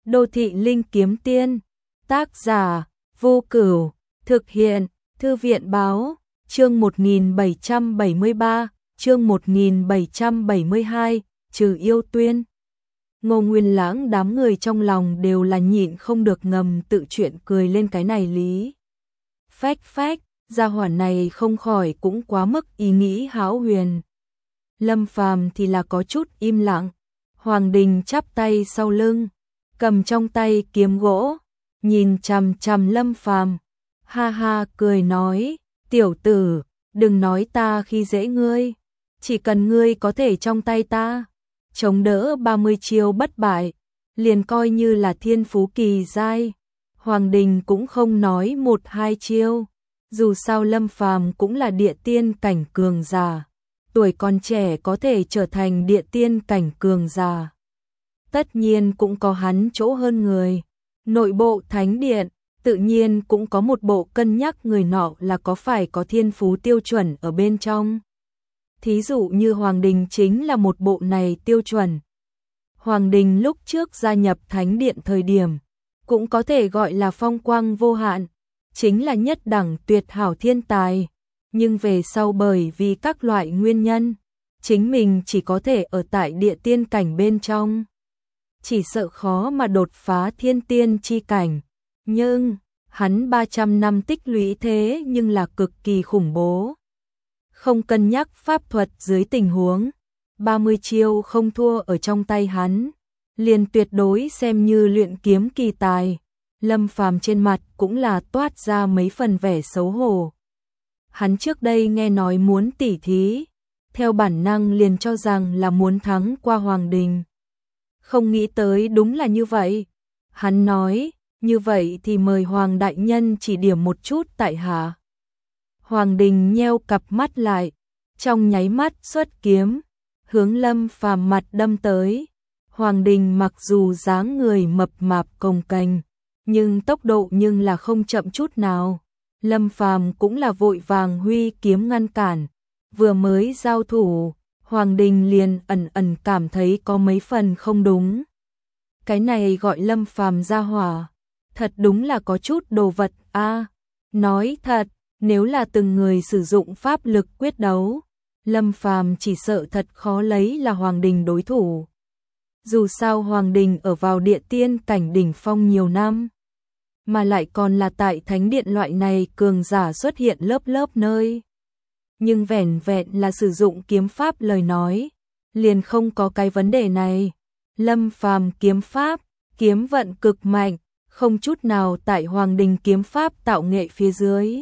Đô thị linh kiếm tiên, tác giả, Vô Cửu, thực hiện, Thư viện báo, chương 1773, chương 1772, trừ yêu tuyên. Ngô Nguyên Lãng đám người trong lòng đều là nhịn không được ngầm tự chuyện cười lên cái này lý. Phách phách, gia hỏa này không khỏi cũng quá mức ý nghĩ hão huyền. Lâm Phàm thì là có chút im lặng, Hoàng Đình chắp tay sau lưng, cầm trong tay kiếm gỗ, nhìn chằm chằm Lâm Phàm, ha ha cười nói, tiểu tử, đừng nói ta khi dễ ngươi, chỉ cần ngươi có thể trong tay ta chống đỡ 30 chiêu bất bại, liền coi như là thiên phú kỳ giai. Hoàng Đình cũng không nói 1-2 chiêu, dù sao Lâm Phàm cũng là địa tiên cảnh cường giả, tuổi còn trẻ có thể trở thành địa tiên cảnh cường giả, tất nhiên cũng có hắn chỗ hơn người. Nội bộ thánh điện tự nhiên cũng có một bộ cân nhắc người nọ là có phải có thiên phú tiêu chuẩn ở bên trong. Thí dụ như Hoàng Đình chính là một bộ này tiêu chuẩn. Hoàng Đình lúc trước gia nhập thánh điện thời điểm, cũng có thể gọi là phong quang vô hạn, chính là nhất đẳng tuyệt hảo thiên tài, nhưng về sau bởi vì các loại nguyên nhân, chính mình chỉ có thể ở tại địa tiên cảnh bên trong. Chỉ sợ khó mà đột phá thiên tiên chi cảnh, nhưng hắn 300 năm tích lũy thế nhưng là cực kỳ khủng bố. Không cân nhắc pháp thuật dưới tình huống, 30 chiêu không thua ở trong tay hắn, liền tuyệt đối xem như luyện kiếm kỳ tài. Lâm Phàm trên mặt cũng là toát ra mấy phần vẻ xấu hổ. Hắn trước đây nghe nói muốn tỉ thí, theo bản năng liền cho rằng là muốn thắng qua Hoàng Đình. Không nghĩ tới đúng là như vậy. Hắn nói, như vậy thì mời Hoàng đại nhân chỉ điểm một chút tại hạ. Hoàng Đình nheo cặp mắt lại, trong nháy mắt xuất kiếm, hướng Lâm Phàm mặt đâm tới. Hoàng Đình mặc dù dáng người mập mạp cồng kềnh, nhưng tốc độ nhưng là không chậm chút nào. Lâm Phàm cũng là vội vàng huy kiếm ngăn cản, vừa mới giao thủ, Hoàng Đình liền ẩn ẩn cảm thấy có mấy phần không đúng. Cái này gọi Lâm Phàm ra hỏa, thật đúng là có chút đồ vật a. Nói thật, nếu là từng người sử dụng pháp lực quyết đấu, Lâm Phàm chỉ sợ thật khó lấy là Hoàng Đình đối thủ. Dù sao Hoàng Đình ở vào địa tiên cảnh đỉnh phong nhiều năm, mà lại còn là tại thánh điện loại này cường giả xuất hiện lớp lớp nơi. Nhưng vẻn vẹn là sử dụng kiếm pháp lời nói, liền không có cái vấn đề này. Lâm Phàm kiếm pháp, kiếm vận cực mạnh, không chút nào tại Hoàng Đình kiếm pháp tạo nghệ phía dưới.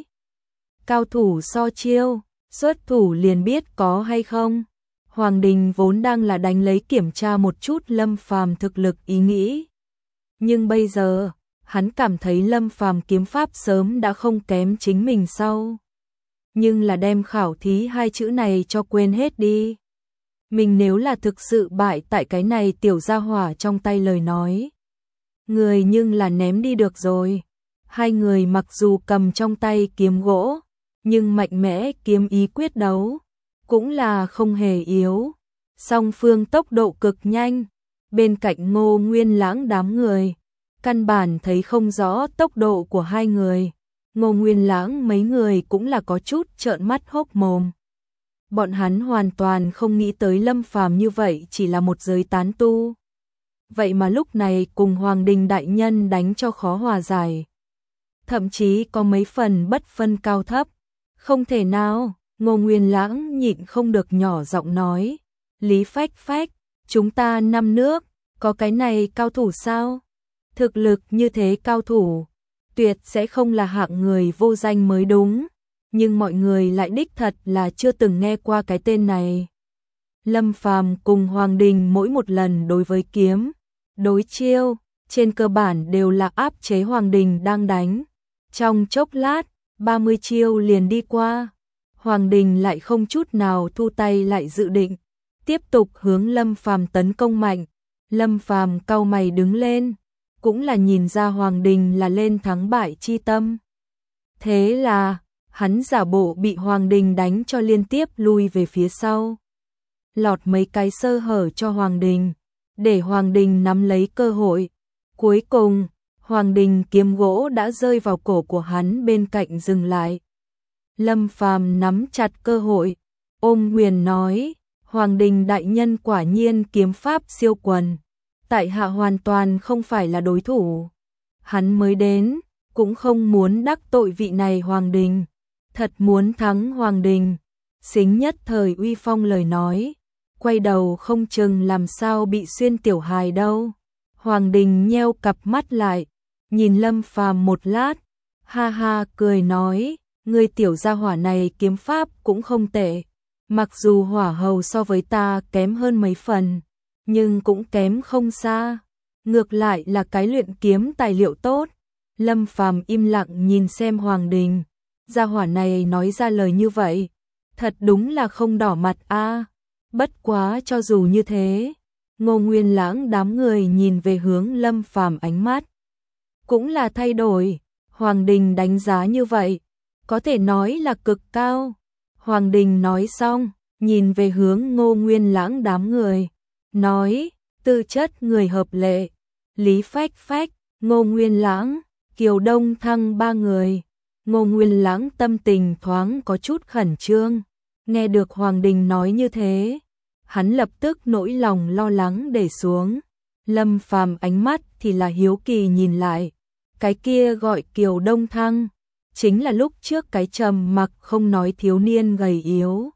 Cao thủ so chiêu, xuất thủ liền biết có hay không. Hoàng Đình vốn đang là đánh lấy kiểm tra một chút Lâm Phàm thực lực ý nghĩ. Nhưng bây giờ, hắn cảm thấy Lâm Phàm kiếm pháp sớm đã không kém chính mình sau. Nhưng là đem khảo thí hai chữ này cho quên hết đi. Mình nếu là thực sự bại tại cái này tiểu gia hỏa trong tay lời nói, người nhưng là ném đi được rồi. Hai người mặc dù cầm trong tay kiếm gỗ, nhưng mạnh mẽ kiếm ý quyết đấu, cũng là không hề yếu. Song phương tốc độ cực nhanh, bên cạnh Ngô Nguyên Lãng đám người, căn bản thấy không rõ tốc độ của hai người. Ngô Nguyên Lãng mấy người cũng là có chút trợn mắt hốc mồm. Bọn hắn hoàn toàn không nghĩ tới Lâm Phàm như vậy chỉ là một giới tán tu. Vậy mà lúc này cùng Hoàng Đình đại nhân đánh cho khó hòa giải. Thậm chí có mấy phần bất phân cao thấp. Không thể nào, Ngô Nguyên Lãng nhịn không được nhỏ giọng nói. Lý Phách Phách, chúng ta năm nước, có cái này cao thủ sao? Thực lực như thế cao thủ, tuyệt sẽ không là hạng người vô danh mới đúng, nhưng mọi người lại đích thật là chưa từng nghe qua cái tên này. Lâm Phàm cùng Hoàng Đình mỗi một lần đối với kiếm, đối chiêu, trên cơ bản đều là áp chế Hoàng Đình đang đánh. Trong chốc lát, 30 chiêu liền đi qua, Hoàng Đình lại không chút nào thu tay lại dự định, tiếp tục hướng Lâm Phàm tấn công mạnh. Lâm Phàm cau mày đứng lên, cũng là nhìn ra Hoàng Đình là lên thắng bại chi tâm. Thế là, hắn giả bộ bị Hoàng Đình đánh cho liên tiếp lui về phía sau. Lọt mấy cái sơ hở cho Hoàng Đình, để Hoàng Đình nắm lấy cơ hội, Cuối cùng, Hoàng Đình kiếm gỗ đã rơi vào cổ của hắn, bên cạnh dừng lại. Lâm Phàm nắm chặt cơ hội, ôm quyền nói, Hoàng Đình đại nhân quả nhiên kiếm pháp siêu quần, tại hạ hoàn toàn không phải là đối thủ. Hắn mới đến, cũng không muốn đắc tội vị này Hoàng Đình, thật muốn thắng Hoàng Đình. Xính nhất thời uy phong lời nói, quay đầu không chừng làm sao bị xuyên tiểu hài đâu. Hoàng Đình nheo cặp mắt lại, nhìn Lâm Phàm một lát, ha ha cười nói, ngươi tiểu gia hỏa này kiếm pháp cũng không tệ, mặc dù hỏa hầu so với ta kém hơn mấy phần, nhưng cũng kém không xa, ngược lại là cái luyện kiếm tài liệu tốt. Lâm Phàm im lặng nhìn xem Hoàng Đình, gia hỏa này nói ra lời như vậy, thật đúng là không đỏ mặt a. Bất quá cho dù như thế, Ngô Nguyên Lãng đám người nhìn về hướng Lâm Phàm ánh mắt cũng là thay đổi. Hoàng Đình đánh giá như vậy, có thể nói là cực cao. Hoàng Đình nói xong, nhìn về hướng Ngô Nguyên Lãng đám người, nói, tư chất người hợp lệ, Lý Phách Phách, Ngô Nguyên Lãng, Kiều Đông Thăng ba người. Ngô Nguyên Lãng tâm tình thoáng có chút khẩn trương, nghe được Hoàng Đình nói như thế, hắn lập tức nỗi lòng lo lắng để xuống. Lâm Phàm ánh mắt thì là hiếu kỳ nhìn lại, cái kia gọi Kiều Đông Thăng, chính là lúc trước cái trầm mặc không nói thiếu niên gầy yếu.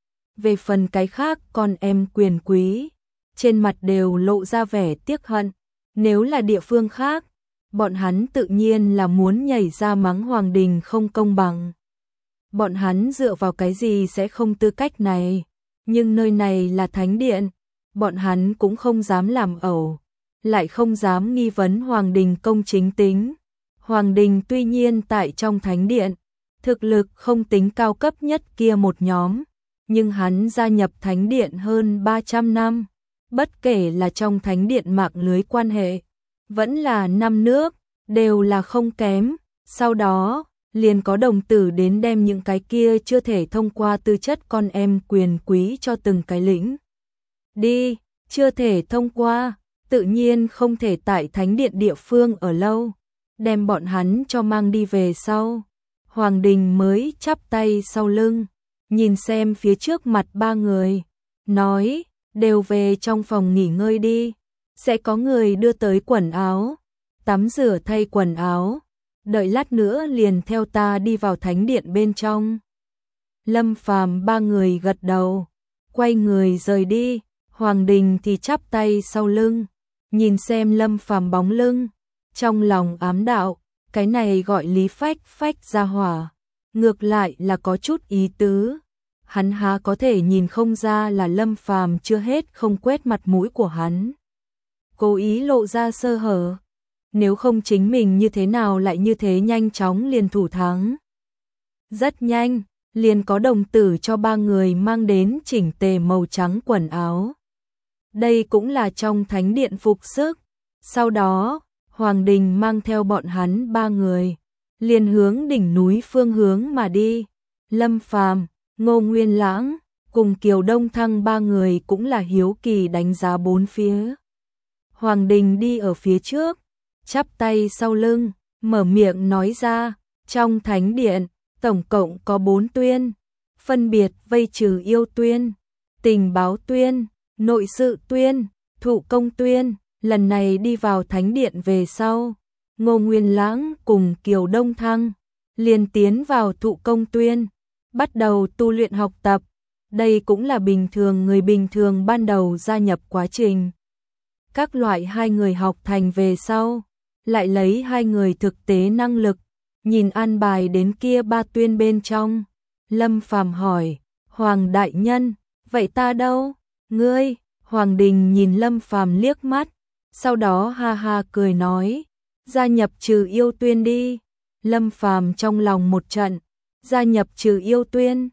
Về phần cái khác con em quyền quý, trên mặt đều lộ ra vẻ tiếc hận, nếu là địa phương khác, bọn hắn tự nhiên là muốn nhảy ra mắng Hoàng Đình không công bằng. Bọn hắn dựa vào cái gì sẽ không tư cách này, nhưng nơi này là thánh điện, bọn hắn cũng không dám làm ẩu, lại không dám nghi vấn Hoàng Đình công chính tính. Hoàng Đình tuy nhiên tại trong thánh điện, thực lực không tính cao cấp nhất kia một nhóm, nhưng hắn gia nhập thánh điện hơn 300 năm, bất kể là trong thánh điện mạng lưới quan hệ, vẫn là năm nước, đều là không kém. Sau đó, liền có đồng tử đến đem những cái kia chưa thể thông qua tư chất con em quyền quý cho từng cái lĩnh. Đi, chưa thể thông qua, tự nhiên không thể tại thánh điện địa phương ở lâu, đem bọn hắn cho mang đi về sau. Hoàng Đình mới chắp tay sau lưng, nhìn xem phía trước mặt ba người, nói, đều về trong phòng nghỉ ngơi đi, sẽ có người đưa tới quần áo, tắm rửa thay quần áo, đợi lát nữa liền theo ta đi vào thánh điện bên trong. Lâm Phàm ba người gật đầu, quay người rời đi. Hoàng Đình thì chắp tay sau lưng, nhìn xem Lâm Phàm bóng lưng, trong lòng ám đạo, cái này gọi Lý Phách Phách ra hỏa, ngược lại là có chút ý tứ. Hắn há có thể nhìn không ra là Lâm Phàm chưa hết không quét mặt mũi của hắn, cố ý lộ ra sơ hở, nếu không chính mình như thế nào lại như thế nhanh chóng liền thủ thắng. Rất nhanh, liền có đồng tử cho ba người mang đến chỉnh tề màu trắng quần áo. Đây cũng là trong thánh điện phục sức. Sau đó, Hoàng Đình mang theo bọn hắn ba người, liền hướng đỉnh núi phương hướng mà đi. Lâm Phàm, Ngô Nguyên Lãng, cùng Kiều Đông Thăng ba người cũng là hiếu kỳ đánh giá bốn phía. Hoàng Đình đi ở phía trước, chắp tay sau lưng, mở miệng nói ra, trong thánh điện, tổng cộng có 4 tuyên, phân biệt vây trừ yêu tuyên, tình báo tuyên, nội sự tuyên, thụ công tuyên. Lần này đi vào thánh điện về sau, Ngô Nguyên Lãng cùng Kiều Đông Thăng liền tiến vào thụ công tuyên, bắt đầu tu luyện học tập. Đây cũng là bình thường người bình thường ban đầu gia nhập quá trình. Các loại hai người học thành về sau, lại lấy hai người thực tế năng lực, nhìn an bài đến kia ba tuyên bên trong. Lâm Phàm hỏi, Hoàng đại nhân, vậy ta đâu? Ngươi? Hoàng Đình nhìn Lâm Phàm liếc mắt, sau đó ha ha cười nói, gia nhập trừ yêu tuyên đi. Lâm Phàm trong lòng một trận, gia nhập trừ yêu tuyên.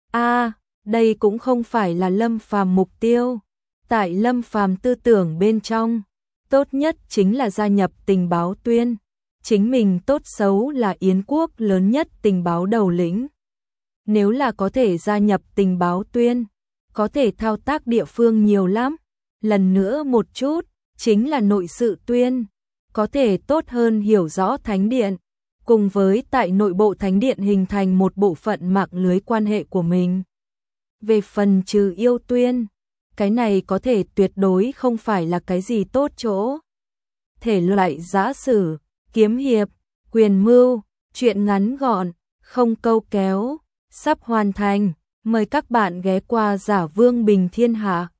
Đây cũng không phải là Lâm Phàm mục tiêu. Tại Lâm Phàm tư tưởng bên trong, tốt nhất chính là gia nhập tình báo tuyên. Chính mình tốt xấu là Yến quốc lớn nhất tình báo đầu lĩnh. Nếu là có thể gia nhập tình báo tuyên, có thể thao tác địa phương nhiều lắm. Lần nữa một chút, chính là nội sự tuyên. có thể tốt hơn hiểu rõ thánh điện, cùng với tại nội bộ thánh điện hình thành một bộ phận mạng lưới quan hệ của mình. Về phần Trừ Yêu Tuyên, cái này có thể tuyệt đối không phải là cái gì tốt chỗ. Thể loại giã sử, kiếm hiệp, quyền mưu, truyện ngắn gọn, không câu kéo, sắp hoàn thành. Mời các bạn ghé qua Giả Vương Bình Thiên Hạ.